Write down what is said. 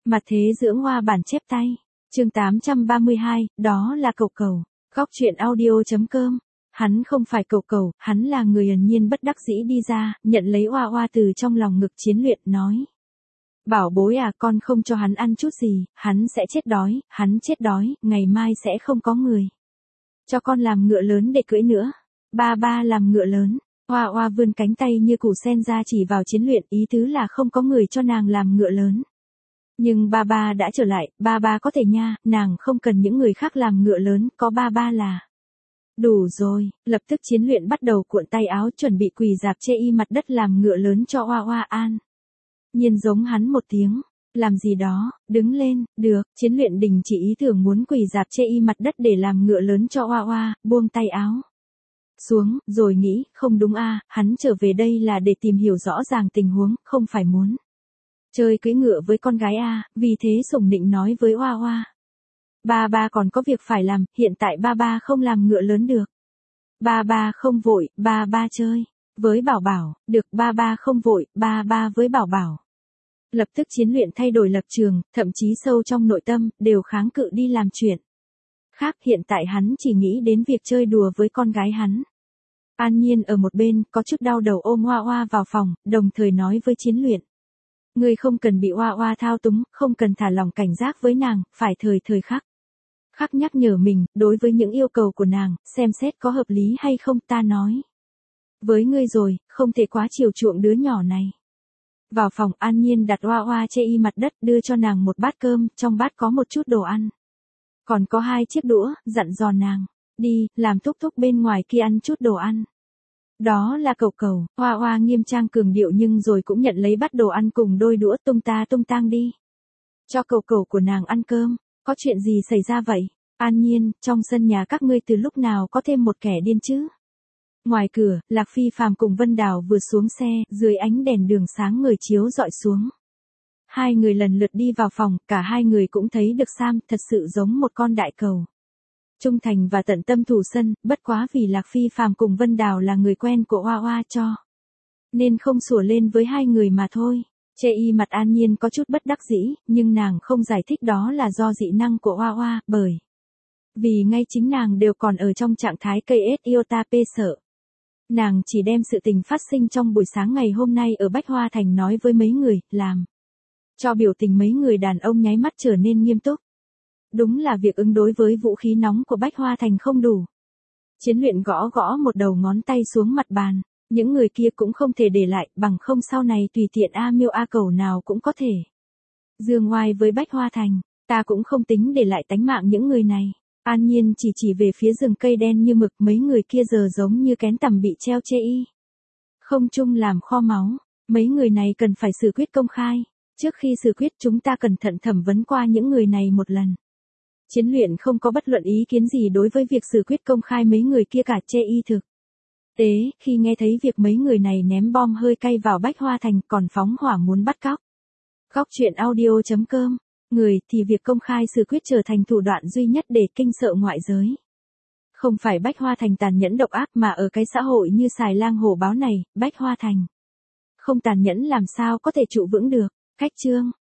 Mặt thế dưỡng hoa bản chép tay. Chương 832, đó là Cẩu Cẩu. Góc truyện audio.com. Hắn không phải Cẩu Cẩu, hắn là người ẩn nhiên bất đắc dĩ đi ra, nhận lấy Oa Oa từ trong lòng ngực Chiến Luyện, nói. Bảo bối à, con không cho hắn ăn chút gì, hắn sẽ chết đói, hắn chết đói, ngày mai sẽ không có người. Cho con làm ngựa lớn để cưỡi nữa. Ba ba làm ngựa lớn. Oa Oa vươn cánh tay như củ sen ra chỉ vào Chiến Luyện, ý tứ là không có người cho nàng làm ngựa lớn. Nhưng ba ba đã trở lại, ba ba có thể nha, nàng không cần những người khác làm ngựa lớn, có ba ba là. Đủ rồi, lập tức Chiến Luyện bắt đầu cuộn tay áo chuẩn bị quỳ dạp chê y mặt đất làm ngựa lớn cho Oa Oa an. Nhiên giống hắn một tiếng, làm gì đó, đứng lên, được, Chiến Luyện đình chỉ ý tưởng muốn quỳ dạp chê y mặt đất để làm ngựa lớn cho Oa Oa, buông tay áo xuống, rồi nghĩ, không đúng a, hắn trở về đây là để tìm hiểu rõ ràng tình huống, không phải muốn chơi cưỡi ngựa với con gái a, vì thế sủng nịnh nói với Oa Oa. Ba ba còn có việc phải làm, hiện tại ba ba không làm ngựa lớn được. Ba ba không vội, ba ba chơi với Bảo Bảo, được, ba ba không vội, ba ba với Bảo Bảo. Lập tức Chiến Luyện thay đổi lập trường, thậm chí sâu trong nội tâm, đều kháng cự đi làm chuyện khác, hiện tại hắn chỉ nghĩ đến việc chơi đùa với con gái hắn. An Nhiên ở một bên, có chút đau đầu ôm Oa Oa vào phòng, đồng thời nói với Chiến Luyện. Ngươi không cần bị Oa Oa thao túng, không cần thả lỏng cảnh giác với nàng, phải thời khắc nhắc nhở mình, đối với những yêu cầu của nàng, xem xét có hợp lý hay không, ta nói. Với ngươi rồi, không thể quá chiều chuộng đứa nhỏ này. Vào phòng, An Nhiên đặt Oa Oa chê y mặt đất, đưa cho nàng một bát cơm, trong bát có một chút đồ ăn. Còn có 2 chiếc đũa, dặn dò nàng. Đi, làm thúc thúc bên ngoài kia ăn chút đồ ăn. Đó là Cẩu Cẩu. Oa Oa nghiêm trang cường điệu nhưng rồi cũng nhận lấy bát đồ ăn cùng đôi đũa, tung ta tung tang đi. Cho Cẩu Cẩu của nàng ăn cơm. Có chuyện gì xảy ra vậy? An Nhiên, trong sân nhà các ngươi từ lúc nào có thêm một kẻ điên chứ? Ngoài cửa, Lạc Phi Phàm cùng Vân Đào vừa xuống xe, dưới ánh đèn đường sáng ngời chiếu dọi xuống. Hai người lần lượt đi vào phòng, cả hai người cũng thấy được Sam, thật sự giống một con đại cầu. Trung thành và tận tâm thủ sân, bất quá vì Lạc Phi Phàm cùng Vân Đào là người quen của Oa Oa cho. Nên không sủa lên với hai người mà thôi. Chê y mặt An Nhiên có chút bất đắc dĩ, nhưng nàng không giải thích đó là do dị năng của Oa Oa, bởi vì ngay chính nàng đều còn ở trong trạng thái cây ết iota p sợ. Nàng chỉ đem sự tình phát sinh trong buổi sáng ngày hôm nay ở Bách Hoa Thành nói với mấy người, làm cho biểu tình mấy người đàn ông nháy mắt trở nên nghiêm túc. Đúng là việc ứng đối với vũ khí nóng của Bách Hoa Thành không đủ. Chiến Luyện gõ gõ một đầu ngón tay xuống mặt bàn. Những người kia cũng không thể để lại, bằng không sau này tùy tiện A Miêu A Cẩu nào cũng có thể dương oai với Bách Hoa Thành. Ta cũng không tính để lại tánh mạng những người này. An Nhiên chỉ về phía rừng cây đen như mực, mấy người kia giờ giống như kén tằm bị treo chê y không trung làm kho máu. Mấy người này cần phải xử quyết công khai. Trước khi xử quyết chúng ta cẩn thận thẩm vấn qua những người này một lần. Chiến Luyện không có bất luận ý kiến gì đối với việc xử quyết công khai mấy người kia cả, chê y thực tế, khi nghe thấy việc mấy người này ném bom hơi cay vào Bách Hoa Thành còn phóng hỏa muốn bắt cóc. Góc truyện audio.com. Người thì việc công khai xử quyết trở thành thủ đoạn duy nhất để kinh sợ ngoại giới. Không phải Bách Hoa Thành tàn nhẫn độc ác mà ở cái xã hội như Xài Lang Hổ Báo này, Bách Hoa Thành không tàn nhẫn làm sao có thể trụ vững được. Cách chương.